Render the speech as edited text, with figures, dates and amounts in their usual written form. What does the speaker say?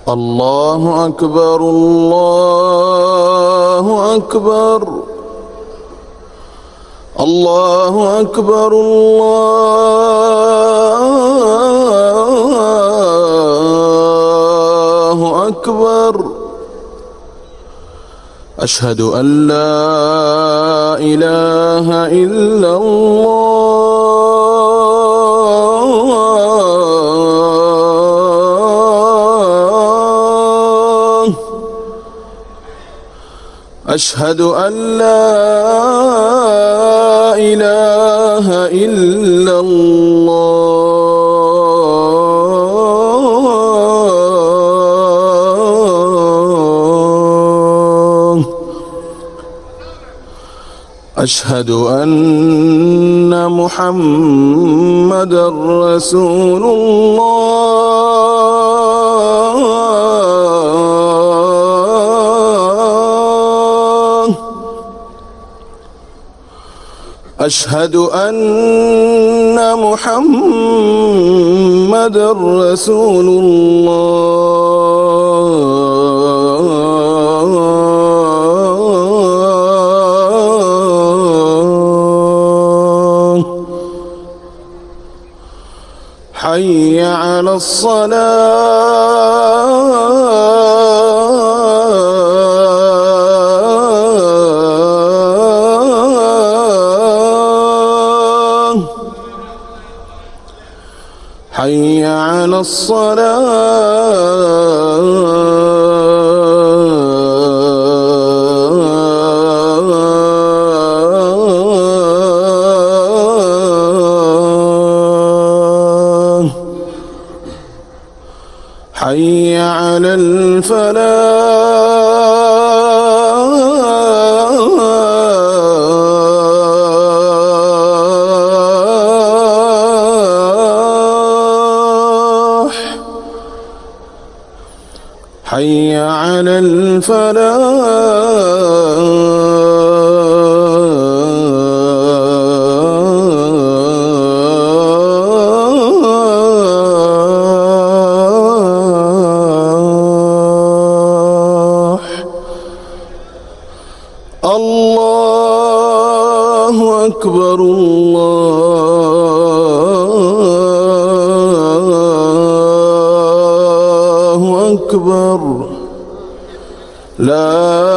الله أكبر الله أكبر الله أكبر الله أكبر. أشهد أن لا إله إلا الله. أشهد أن لا إله إلا الله. أشهد أن محمدًا رسول الله. أشهد أن محمدًا رسول الله. حي على الصلاة. حي على الصلاة. حي على الفلاح. حي على الفلاح. الله أكبر الله أكبر. لا